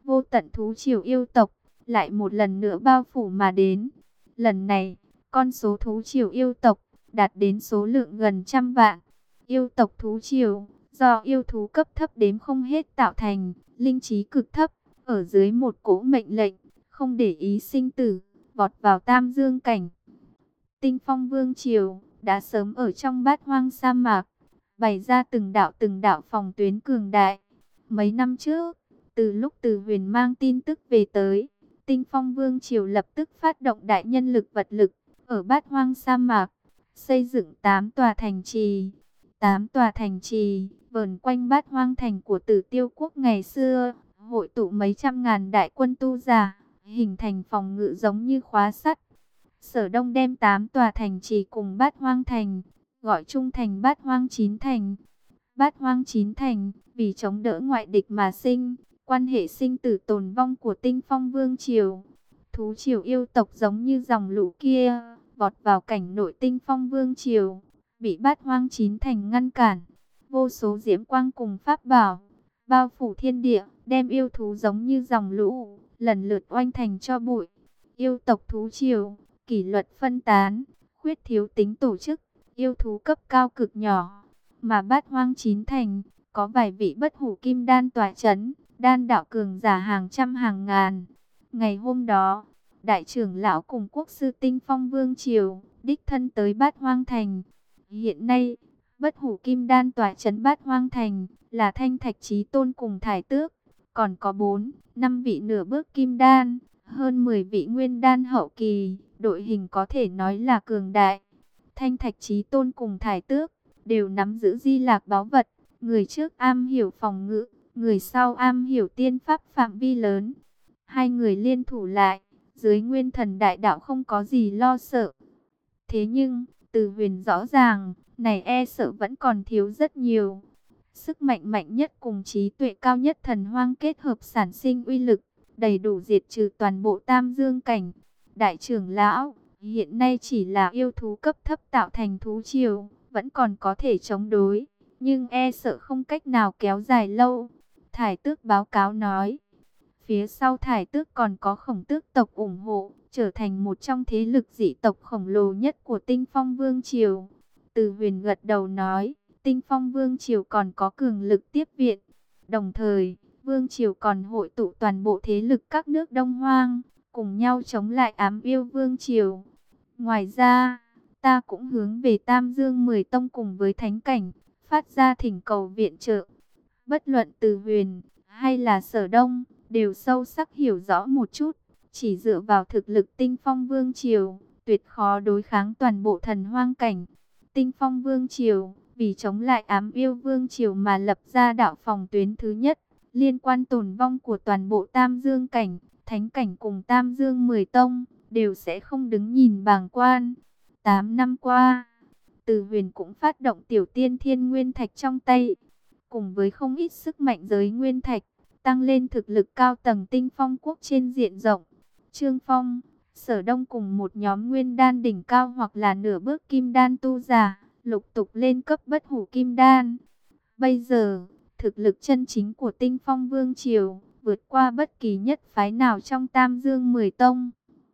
S1: vô tận thú triều yêu tộc lại một lần nữa bao phủ mà đến. Lần này, con số thú triều yêu tộc đạt đến số lượng gần trăm vạn. Yêu tộc thú triều do yêu thú cấp thấp đếm không hết tạo thành, linh trí cực thấp, ở dưới một cỗ mệnh lệnh, không để ý sinh tử, vọt vào Tam Dương cảnh. Tinh Phong Vương triều đã sớm ở trong bát hoang sa mạc, bày ra từng đạo từng đạo phòng tuyến cường đại. Mấy năm trước, từ lúc Từ Huyền mang tin tức về tới, Tinh Phong Vương triều lập tức phát động đại nhân lực vật lực, ở bát hoang sa mạc, xây dựng tám tòa thành trì. Tám tòa thành trì, vờn quanh bát hoang thành của Tử Tiêu quốc ngày xưa, hội tụ mấy trăm ngàn đại quân tu giả, hình thành phòng ngự giống như khóa sắt. Sở Đông đem tám tòa thành trì cùng bát hoang thành, gọi chung thành bát hoang chín thành. Bát hoang chín thành, vì chống đỡ ngoại địch mà sinh, quan hệ sinh tử tồn vong của Tinh Phong Vương triều. Thú triều yêu tộc giống như dòng lũ kia, vọt vào cảnh nội Tinh Phong Vương triều, bị bát hoang chín thành ngăn cản. Vô số diễm quang cùng pháp bảo, bao phủ thiên địa, đem yêu thú giống như dòng lũ, lần lượt oanh thành cho bụi. Yêu tộc thú triều, kỷ luật phân tán, khuyết thiếu tính tổ chức, yêu thú cấp cao cực nhỏ. Mà bát hoang chín thành, có vài vị bất hủ kim đan tỏa chấn, đan đạo cường giả hàng trăm hàng ngàn. Ngày hôm đó, đại trưởng lão cùng quốc sư Tinh Phong Vương triều, đích thân tới bát hoang thành. Hiện nay, bất hủ kim đan tỏa chấn bát hoang thành, là Thanh Thạch Chí Tôn cùng Thải Tước. Còn có bốn, năm vị nửa bước kim đan, hơn mười vị nguyên đan hậu kỳ, đội hình có thể nói là cường đại. Thanh Thạch Chí Tôn cùng Thải Tước đều nắm giữ di lạc báu vật, người trước am hiểu phòng ngự, người sau am hiểu tiên pháp phạm vi lớn. Hai người liên thủ lại, dưới nguyên thần đại đạo không có gì lo sợ. Thế nhưng, Từ Huyền rõ ràng, này e sợ vẫn còn thiếu rất nhiều. Sức mạnh mạnh nhất cùng trí tuệ cao nhất thần hoang kết hợp sản sinh uy lực, đầy đủ diệt trừ toàn bộ Tam Dương cảnh. Đại trưởng lão, hiện nay chỉ là yêu thú cấp thấp tạo thành thú triều, vẫn còn có thể chống đối, nhưng e sợ không cách nào kéo dài lâu. Thải Tước báo cáo nói, phía sau Thải Tước còn có Khổng Tước tộc ủng hộ, trở thành một trong thế lực dị tộc khổng lồ nhất của Tinh Phong Vương triều. Từ Huyền gật đầu nói, Tinh Phong Vương triều còn có cường lực tiếp viện. Đồng thời, Vương triều còn hội tụ toàn bộ thế lực các nước Đông Hoang, cùng nhau chống lại Ám Yêu Vương triều. Ngoài ra, ta cũng hướng về Tam Dương mười tông cùng với Thánh cảnh, phát ra thỉnh cầu viện trợ. Bất luận Từ Huyền hay là Sở Đông, đều sâu sắc hiểu rõ một chút. Chỉ dựa vào thực lực Tinh Phong Vương triều, tuyệt khó đối kháng toàn bộ thần hoang cảnh. Tinh Phong Vương triều, vì chống lại Ám Yêu Vương triều mà lập ra đạo phòng tuyến thứ nhất, liên quan tồn vong của toàn bộ Tam Dương cảnh, Thánh cảnh cùng Tam Dương mười tông, đều sẽ không đứng nhìn bàng quan. Tám năm qua, Từ Huyền cũng phát động tiểu tiên thiên nguyên thạch trong tay, cùng với không ít sức mạnh giới nguyên thạch, tăng lên thực lực cao tầng Tinh Phong quốc trên diện rộng. Trương Phong, Sở Đông cùng một nhóm nguyên đan đỉnh cao hoặc là nửa bước kim đan tu giả, lục tục lên cấp bất hủ kim đan. Bây giờ, thực lực chân chính của Tinh Phong Vương triều vượt qua bất kỳ nhất phái nào trong Tam Dương mười tông.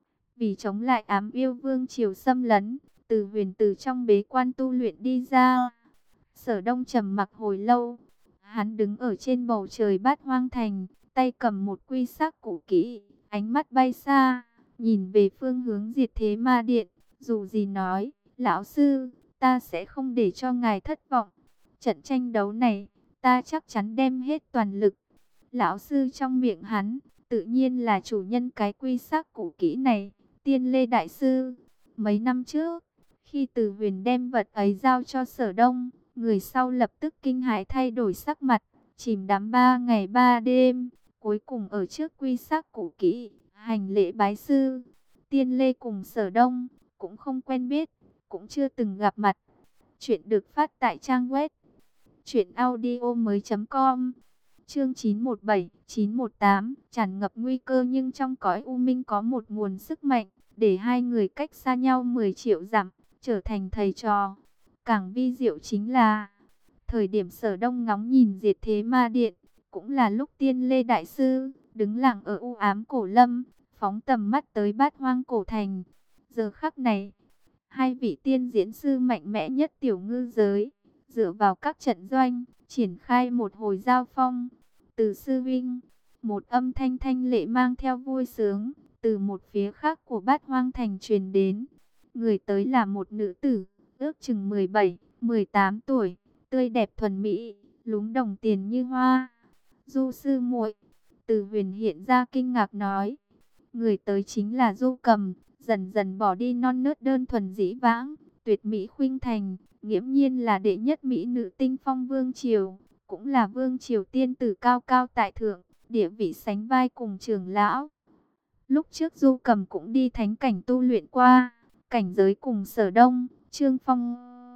S1: Vì chống lại Ám Yêu Vương triều xâm lấn, Từ Huyền từ trong bế quan tu luyện đi ra. Sở Đông trầm mặc hồi lâu, hắn đứng ở trên bầu trời bát hoang thành, tay cầm một quy sắc cũ kỹ, ánh mắt bay xa, nhìn về phương hướng Diệt Thế Ma Điện, dù gì nói, lão sư, ta sẽ không để cho ngài thất vọng. Trận tranh đấu này, ta chắc chắn đem hết toàn lực. Lão sư trong miệng hắn, tự nhiên là chủ nhân cái quy sắc cũ kỹ này, Tiên Lê Đại Sư. Mấy năm trước, khi Từ Huyền đem vật ấy giao cho Sở Đông, người sau lập tức kinh hãi thay đổi sắc mặt, chìm đắm ba ngày ba đêm, cuối cùng ở trước quy sắc cũ kỹ, hành lễ bái sư. Tiên Lê cùng Sở Đông, cũng không quen biết, cũng chưa từng gặp mặt. Chuyện được phát tại trang web truyện audio mới chấm com. Chương chín một bảy, chín một tám, tràn ngập nguy cơ nhưng trong cõi u minh có một nguồn sức mạnh, để hai người cách xa nhau mười triệu dặm, trở thành thầy trò. Càng vi diệu chính là, thời điểm Sở Đông ngóng nhìn Diệt Thế Ma Điện, cũng là lúc Tiên Lê Đại Sư đứng lặng ở u ám cổ lâm, phóng tầm mắt tới Bát Hoang cổ thành. Giờ khắc này, hai vị tiên diễn sư mạnh mẽ nhất tiểu ngư giới, dựa vào các trận doanh, triển khai một hồi giao phong. Từ sư vinh, một âm thanh thanh lệ mang theo vui sướng, từ một phía khác của Bát Hoang thành truyền đến. Người tới là một nữ tử, ước chừng mười bảy, mười tám tuổi, tươi đẹp thuần mỹ, lúm đồng tiền như hoa. Du sư muội, Từ Huyền hiện ra kinh ngạc nói. Người tới chính là Du Cầm, dần dần bỏ đi non nớt đơn thuần dĩ vãng, tuyệt mỹ khuynh thành, nghiễm nhiên là đệ nhất mỹ nữ tinh phong vương triều, cũng là vương triều tiên tử cao cao tại thượng, địa vị sánh vai cùng trưởng lão. Lúc trước Du Cầm cũng đi thánh cảnh tu luyện qua, cảnh giới cùng Sở Đông, Trương Phong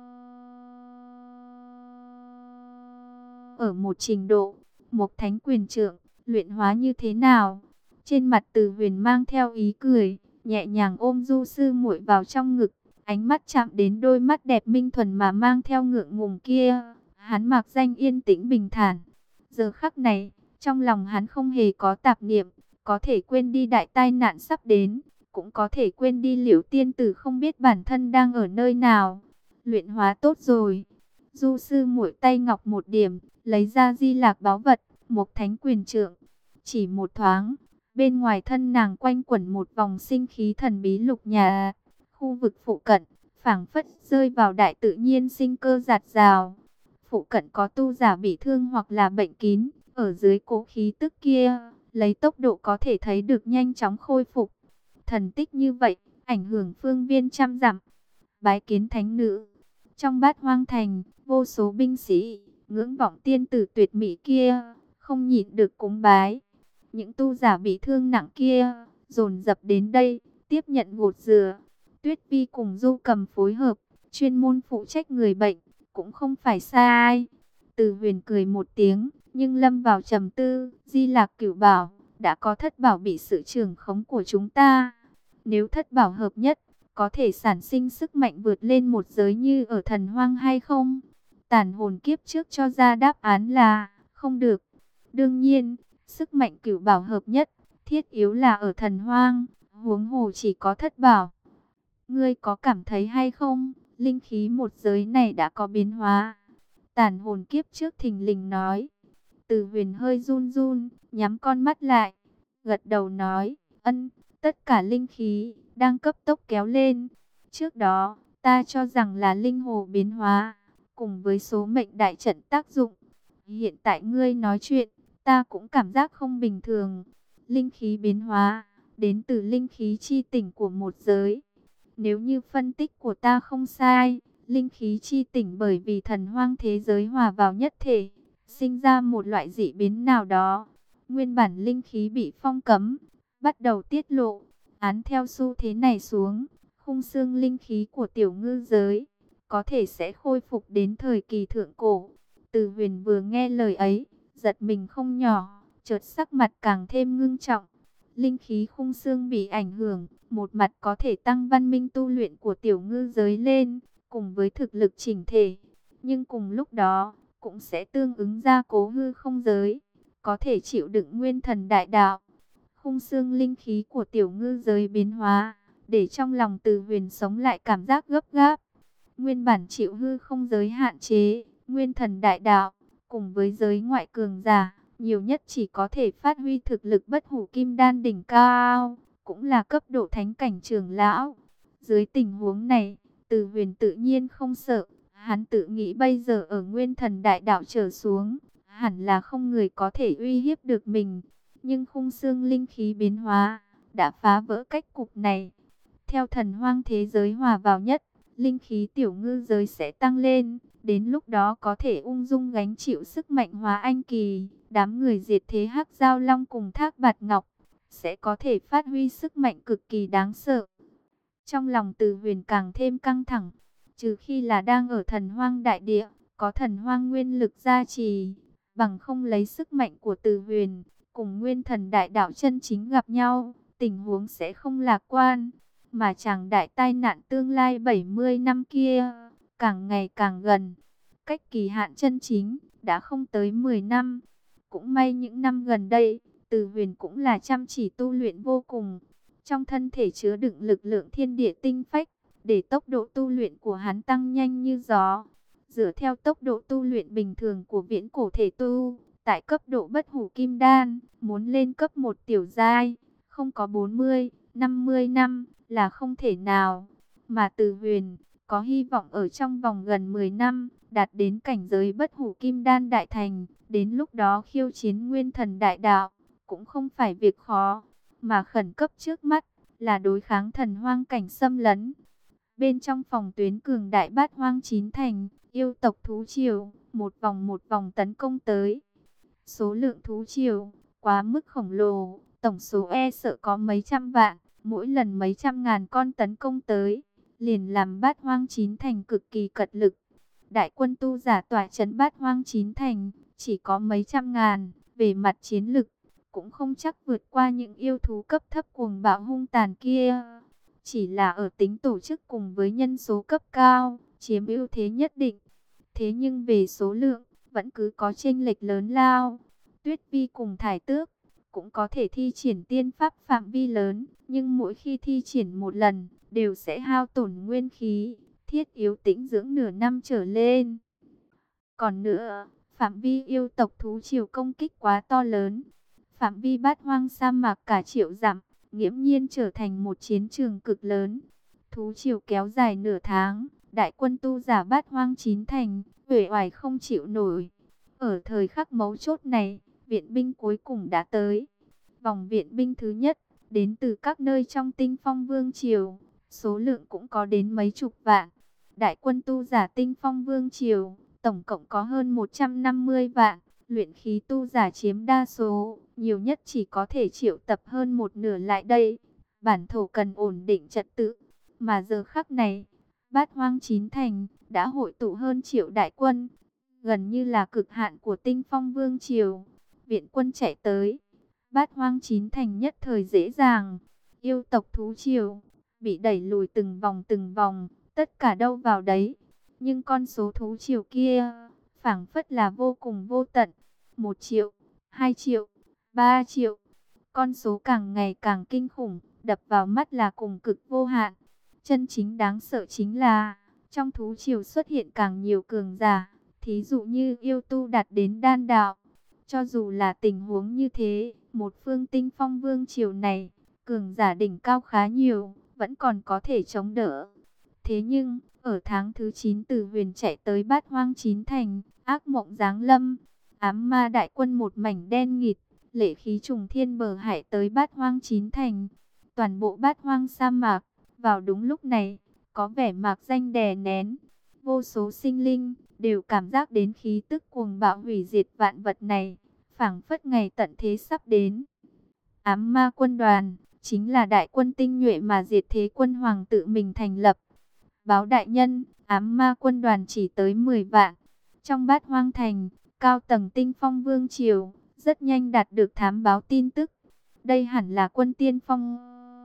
S1: ở một trình độ. Một thánh quyền trượng, luyện hóa như thế nào? Trên mặt Từ Huyền mang theo ý cười, nhẹ nhàng ôm Du sư muội vào trong ngực, ánh mắt chạm đến đôi mắt đẹp minh thuần mà mang theo ngượng ngùng kia. Hắn mặc danh yên tĩnh bình thản. Giờ khắc này, trong lòng hắn không hề có tạp niệm, có thể quên đi đại tai nạn sắp đến, cũng có thể quên đi Liễu tiên tử không biết bản thân đang ở nơi nào. Luyện hóa tốt rồi. Du sư muội tay ngọc một điểm, lấy ra Di Lạc báu vật, một thánh quyền trượng. Chỉ một thoáng, bên ngoài thân nàng quanh quẩn một vòng sinh khí thần bí lục nhà. Khu vực phụ cận, phảng phất rơi vào đại tự nhiên sinh cơ giạt rào. Phụ cận có tu giả bị thương hoặc là bệnh kín, ở dưới cố khí tức kia, lấy tốc độ có thể thấy được nhanh chóng khôi phục. Thần tích như vậy, ảnh hưởng phương viên trăm dặm. Bái kiến thánh nữ. Trong Bát Hoang thành, vô số binh sĩ ngưỡng vọng tiên tử tuyệt mỹ kia, không nhịn được cúng bái. Những tu giả bị thương nặng kia dồn dập đến đây, tiếp nhận gột rửa. Tuyết Vi cùng Du Cầm phối hợp, chuyên môn phụ trách người bệnh, cũng không phải sai. Từ Huyền cười một tiếng, nhưng lâm vào trầm tư. Di Lạc Cửu Bảo đã có thất bảo bị sự trưởng khống của chúng ta. Nếu thất bảo hợp nhất, có thể sản sinh sức mạnh vượt lên một giới như ở Thần Hoang hay không? Tàn hồn kiếp trước cho ra đáp án là không được. Đương nhiên, sức mạnh cửu bảo hợp nhất, thiết yếu là ở Thần Hoang, huống hồ chỉ có thất bảo. Ngươi có cảm thấy hay không, linh khí một giới này đã có biến hóa? Tàn hồn kiếp trước thình lình nói. Từ Huyền hơi run run, nhắm con mắt lại, gật đầu nói, ân, tất cả linh khí đang cấp tốc kéo lên. Trước đó, ta cho rằng là linh hồ biến hóa, cùng với số mệnh đại trận tác dụng. Hiện tại ngươi nói chuyện, ta cũng cảm giác không bình thường. Linh khí biến hóa, đến từ linh khí chi tỉnh của một giới. Nếu như phân tích của ta không sai, linh khí chi tỉnh bởi vì thần hoang thế giới hòa vào nhất thể, sinh ra một loại dị biến nào đó. Nguyên bản linh khí bị phong cấm, bắt đầu tiết lộ. Án theo xu thế này xuống, khung xương linh khí của tiểu ngư giới có thể sẽ khôi phục đến thời kỳ thượng cổ. Từ Huyền vừa nghe lời ấy, giật mình không nhỏ, chợt sắc mặt càng thêm ngưng trọng. Linh khí khung xương bị ảnh hưởng, một mặt có thể tăng văn minh tu luyện của tiểu ngư giới lên, cùng với thực lực chỉnh thể, nhưng cùng lúc đó cũng sẽ tương ứng ra cố hư không giới, có thể chịu đựng nguyên thần đại đạo. Khung xương linh khí của tiểu ngư giới biến hóa, để trong lòng Từ Huyền sống lại cảm giác gấp gáp. Nguyên bản chịu hư không giới hạn chế, nguyên thần đại đạo, cùng với giới ngoại cường giả, nhiều nhất chỉ có thể phát huy thực lực bất hủ kim đan đỉnh cao, cũng là cấp độ thánh cảnh trưởng lão. Dưới tình huống này, Từ Huyền tự nhiên không sợ, hắn tự nghĩ bây giờ ở nguyên thần đại đạo trở xuống, hẳn là không người có thể uy hiếp được mình. Nhưng khung xương linh khí biến hóa đã phá vỡ cách cục này. Theo thần hoang thế giới hòa vào nhất, linh khí tiểu ngư giới sẽ tăng lên, đến lúc đó có thể ung dung gánh chịu sức mạnh hóa anh kỳ. Đám người diệt thế Hắc Giao Long cùng Thác Bạt Ngọc sẽ có thể phát huy sức mạnh cực kỳ đáng sợ. Trong lòng Từ Huyền càng thêm căng thẳng, trừ khi là đang ở thần hoang đại địa, có thần hoang nguyên lực gia trì, bằng không lấy sức mạnh của Từ Huyền cùng nguyên thần đại đạo chân chính gặp nhau, tình huống sẽ không lạc quan. Mà chàng đại tai nạn tương lai bảy mươi năm kia, càng ngày càng gần. Cách kỳ hạn chân chính, đã không tới mười năm. Cũng may những năm gần đây, Từ Huyền cũng là chăm chỉ tu luyện vô cùng. Trong thân thể chứa đựng lực lượng thiên địa tinh phách, để tốc độ tu luyện của hắn tăng nhanh như gió. Dựa theo tốc độ tu luyện bình thường của viễn cổ thể tu, tại cấp độ bất hủ kim đan, muốn lên cấp một tiểu giai, không có bốn mươi, năm mươi năm là không thể nào. Mà Từ Huyền có hy vọng ở trong vòng gần mười năm, đạt đến cảnh giới bất hủ kim đan đại thành. Đến lúc đó khiêu chiến nguyên thần đại đạo, cũng không phải việc khó. Mà khẩn cấp trước mắt, là đối kháng thần hoang cảnh xâm lấn. Bên trong phòng tuyến cường đại bát hoang chín thành, yêu tộc thú triều, một vòng một vòng tấn công tới. Số lượng thú triều, quá mức khổng lồ, tổng số e sợ có mấy trăm vạn, mỗi lần mấy trăm ngàn con tấn công tới, liền làm bát hoang chín thành cực kỳ cật lực. Đại quân tu giả tỏa trấn bát hoang chín thành, chỉ có mấy trăm ngàn, về mặt chiến lực, cũng không chắc vượt qua những yêu thú cấp thấp cuồng bạo hung tàn kia. Chỉ là ở tính tổ chức cùng với nhân số cấp cao, chiếm ưu thế nhất định. Thế nhưng về số lượng, vẫn cứ có chênh lệch lớn lao. Tuyết Vi cùng Thải Tước cũng có thể thi triển tiên pháp phạm vi lớn, nhưng mỗi khi thi triển một lần, đều sẽ hao tổn nguyên khí, thiết yếu tĩnh dưỡng nửa năm trở lên. Còn nữa, phạm vi yêu tộc thú triều công kích quá to lớn. Phạm vi bát hoang sa mạc cả triệu dặm, nghiễm nhiên trở thành một chiến trường cực lớn. Thú triều kéo dài nửa tháng, đại quân tu giả bát hoang chín thành, uể oải không chịu nổi. Ở thời khắc mấu chốt này, viện binh cuối cùng đã tới. Vòng viện binh thứ nhất, đến từ các nơi trong Tinh Phong Vương Triều, số lượng cũng có đến mấy chục vạn. Đại quân tu giả Tinh Phong Vương Triều, tổng cộng có hơn một trăm năm mươi vạn, luyện khí tu giả chiếm đa số, nhiều nhất chỉ có thể triệu tập hơn một nửa lại đây. Bản thổ cần ổn định trật tự, mà giờ khắc này, bát hoang chín thành đã hội tụ hơn triệu đại quân, gần như là cực hạn của Tinh Phong Vương Triều. Viện quân chạy tới, bát hoang chín thành nhất thời dễ dàng. Yêu tộc thú triều bị đẩy lùi từng vòng từng vòng, tất cả đâu vào đấy. Nhưng con số thú triều kia phảng phất là vô cùng vô tận. Một triệu, hai triệu, ba triệu. Con số càng ngày càng kinh khủng, đập vào mắt là cùng cực vô hạn. Chân chính đáng sợ chính là, trong thú triều xuất hiện càng nhiều cường giả, thí dụ như yêu tu đạt đến đan đạo. Cho dù là tình huống như thế, một phương Tinh Phong Vương triều này, cường giả đỉnh cao khá nhiều, vẫn còn có thể chống đỡ. Thế nhưng, ở tháng thứ chín Từ Huyền chạy tới bát hoang chín thành, ác mộng giáng lâm, ám ma đại quân một mảnh đen nghịt, lệ khí trùng thiên bờ hải tới bát hoang chín thành. Toàn bộ bát hoang sa mạc, vào đúng lúc này, có vẻ mạc danh đè nén. Vô số sinh linh, đều cảm giác đến khí tức cuồng bạo hủy diệt vạn vật này, phảng phất ngày tận thế sắp đến. Ám ma quân đoàn, chính là đại quân tinh nhuệ mà diệt thế quân hoàng tự mình thành lập. Báo đại nhân, ám ma quân đoàn chỉ tới mười vạn. Trong bát hoang thành, cao tầng Tinh Phong Vương Triều, rất nhanh đạt được thám báo tin tức. Đây hẳn là quân tiên phong.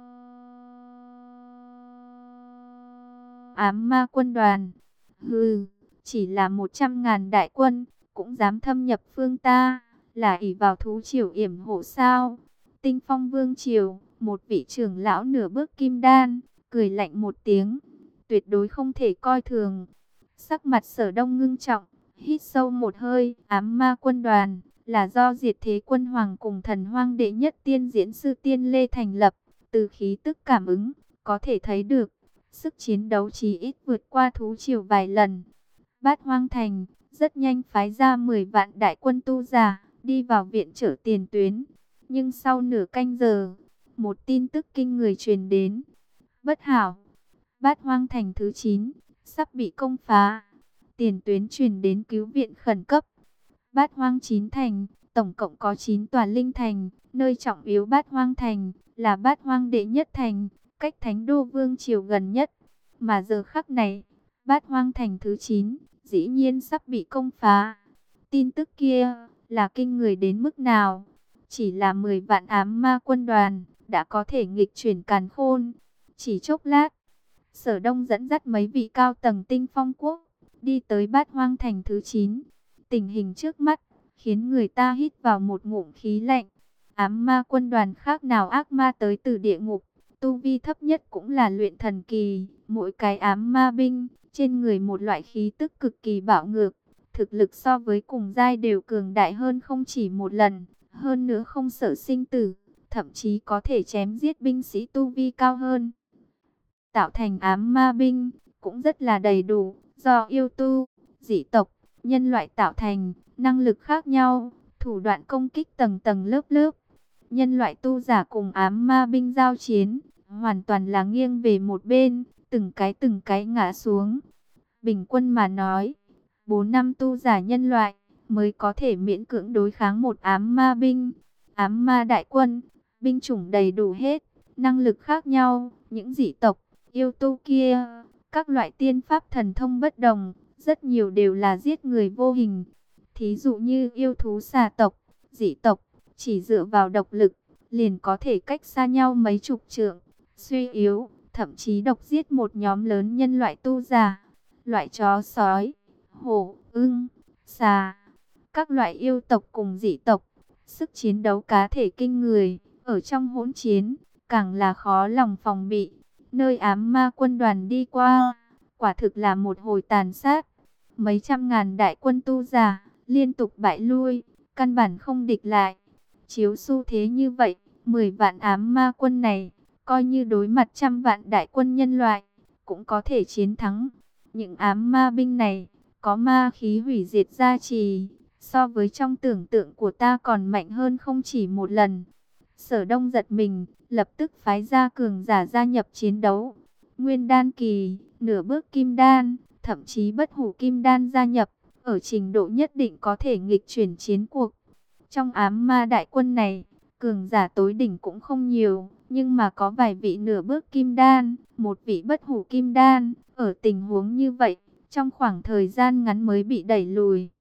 S1: Ám ma quân đoàn, hừ, chỉ là một trăm ngàn đại quân, cũng dám thâm nhập phương ta, là ỷ vào thú triều yểm hộ sao? Tinh Phong Vương Triều, một vị trưởng lão nửa bước kim đan, cười lạnh một tiếng, tuyệt đối không thể coi thường. Sắc mặt Sở Đông ngưng trọng, hít sâu một hơi. Ám ma quân đoàn là do diệt thế quân hoàng cùng thần hoang đệ nhất tiên diễn sư Tiên Lê thành lập. Từ khí tức cảm ứng, có thể thấy được, sức chiến đấu chí ít vượt qua thú triều vài lần. Bát hoang thành, rất nhanh phái ra mười vạn đại quân tu giả, đi vào viện trở tiền tuyến. Nhưng sau nửa canh giờ, một tin tức kinh người truyền đến. Bất hảo, bát hoang thành thứ chín, sắp bị công phá. Tiền tuyến truyền đến cứu viện khẩn cấp. Bát hoang chín thành, tổng cộng có chín tòa linh thành. Nơi trọng yếu bát hoang thành, là bát hoang đệ nhất thành, cách Thánh Đô Vương Triều gần nhất. Mà giờ khắc này, bát hoang thành thứ chín, dĩ nhiên sắp bị công phá. Tin tức kia, là kinh người đến mức nào? Chỉ là mười vạn ám ma quân đoàn, đã có thể nghịch chuyển càn khôn. Chỉ chốc lát, Sở Đông dẫn dắt mấy vị cao tầng Tinh Phong quốc, đi tới bát hoang thành thứ chín. Tình hình trước mắt, khiến người ta hít vào một ngụm khí lạnh. Ám ma quân đoàn khác nào ác ma tới từ địa ngục, tu vi thấp nhất cũng là luyện thần kỳ. Mỗi cái ám ma binh, trên người một loại khí tức cực kỳ bạo ngược. Thực lực so với cùng giai đều cường đại hơn không chỉ một lần. Hơn nữa không sợ sinh tử, thậm chí có thể chém giết binh sĩ tu vi cao hơn. Tạo thành ám ma binh, cũng rất là đầy đủ, do yêu tu, dị tộc, nhân loại tạo thành, năng lực khác nhau, thủ đoạn công kích tầng tầng lớp lớp. Nhân loại tu giả cùng ám ma binh giao chiến, hoàn toàn là nghiêng về một bên, từng cái từng cái ngã xuống. Bình quân mà nói, bốn năm tu giả nhân loại mới có thể miễn cưỡng đối kháng một ám ma binh. Ám ma đại quân, binh chủng đầy đủ hết, năng lực khác nhau, những dị tộc, yêu tu kia, các loại tiên pháp thần thông bất đồng, rất nhiều đều là giết người vô hình. Thí dụ như yêu thú xà tộc, dị tộc, chỉ dựa vào độc lực, liền có thể cách xa nhau mấy chục trượng, suy yếu, thậm chí độc giết một nhóm lớn nhân loại tu giả. Loại chó sói, hổ, ưng, xà, các loại yêu tộc cùng dị tộc, sức chiến đấu cá thể kinh người, ở trong hỗn chiến, càng là khó lòng phòng bị. Nơi ám ma quân đoàn đi qua, quả thực là một hồi tàn sát. Mấy trăm ngàn đại quân tu giả, liên tục bại lui, căn bản không địch lại. Chiếu xu thế như vậy, mười vạn ám ma quân này, coi như đối mặt trăm vạn đại quân nhân loại, cũng có thể chiến thắng. Những ám ma binh này, có ma khí hủy diệt gia trì, so với trong tưởng tượng của ta còn mạnh hơn không chỉ một lần. Sở Đông giật mình, lập tức phái ra cường giả gia nhập chiến đấu. Nguyên đan kỳ, nửa bước kim đan, thậm chí bất hủ kim đan gia nhập, ở trình độ nhất định có thể nghịch chuyển chiến cuộc. Trong ám ma đại quân này, cường giả tối đỉnh cũng không nhiều, nhưng mà có vài vị nửa bước kim đan, một vị bất hủ kim đan. Ở tình huống như vậy, trong khoảng thời gian ngắn mới bị đẩy lùi.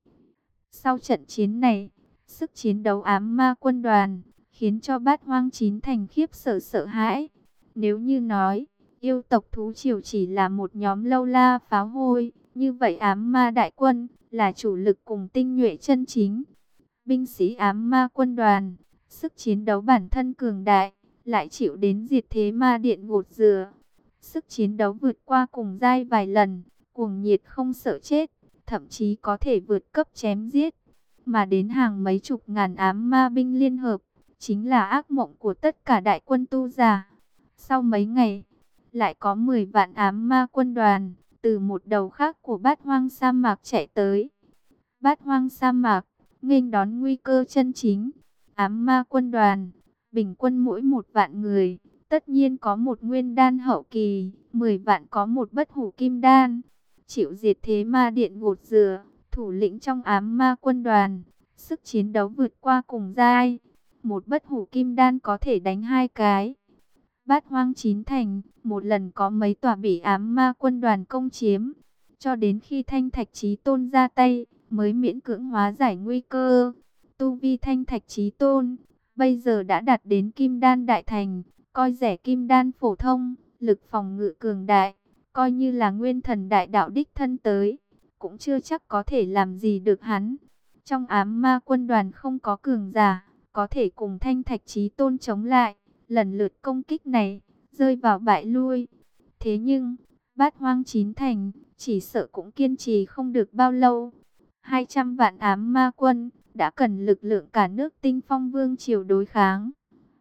S1: Sau trận chiến này, sức chiến đấu ám ma quân đoàn khiến cho Bát Hoang Chín Thành khiếp sợ sợ hãi. Nếu như nói, yêu tộc thú triều chỉ là một nhóm lâu la pháo hôi, như vậy ám ma đại quân là chủ lực cùng tinh nhuệ chân chính. Binh sĩ ám ma quân đoàn, sức chiến đấu bản thân cường đại, lại chịu đến diệt thế ma điện gột rửa. Sức chiến đấu vượt qua cùng giai vài lần, cuồng nhiệt không sợ chết, thậm chí có thể vượt cấp chém giết. Mà đến hàng mấy chục ngàn ám ma binh liên hợp, chính là ác mộng của tất cả đại quân tu giả. Sau mấy ngày, lại có mười vạn ám ma quân đoàn, từ một đầu khác của Bát Hoang sa mạc chạy tới. Bát Hoang sa mạc, nghênh đón nguy cơ chân chính. Ám ma quân đoàn, bình quân mỗi một vạn người, tất nhiên có một nguyên đan hậu kỳ, mười vạn có một bất hủ kim đan. Chịu diệt thế ma điện gột rửa, thủ lĩnh trong ám ma quân đoàn, sức chiến đấu vượt qua cùng giai. Một bất hủ kim đan có thể đánh hai cái. Bát Hoang Chín Thành, một lần có mấy tòa bị ám ma quân đoàn công chiếm. Cho đến khi Thanh Thạch Chí Tôn ra tay, mới miễn cưỡng hóa giải nguy cơ. Tu vi Thanh Thạch Chí Tôn, bây giờ đã đạt đến Kim Đan Đại Thành, coi rẻ Kim Đan phổ thông, lực phòng ngự cường đại. Coi như là nguyên thần đại đạo đích thân tới, cũng chưa chắc có thể làm gì được hắn. Trong ám ma quân đoàn không có cường giả, có thể cùng Thanh Thạch Chí Tôn chống lại. Lần lượt công kích này, rơi vào bại lui. Thế nhưng, Bát Hoang Chín Thành, chỉ sợ cũng kiên trì không được bao lâu. hai trăm vạn ám ma quân, đã cần lực lượng cả nước Tinh Phong Vương triều đối kháng.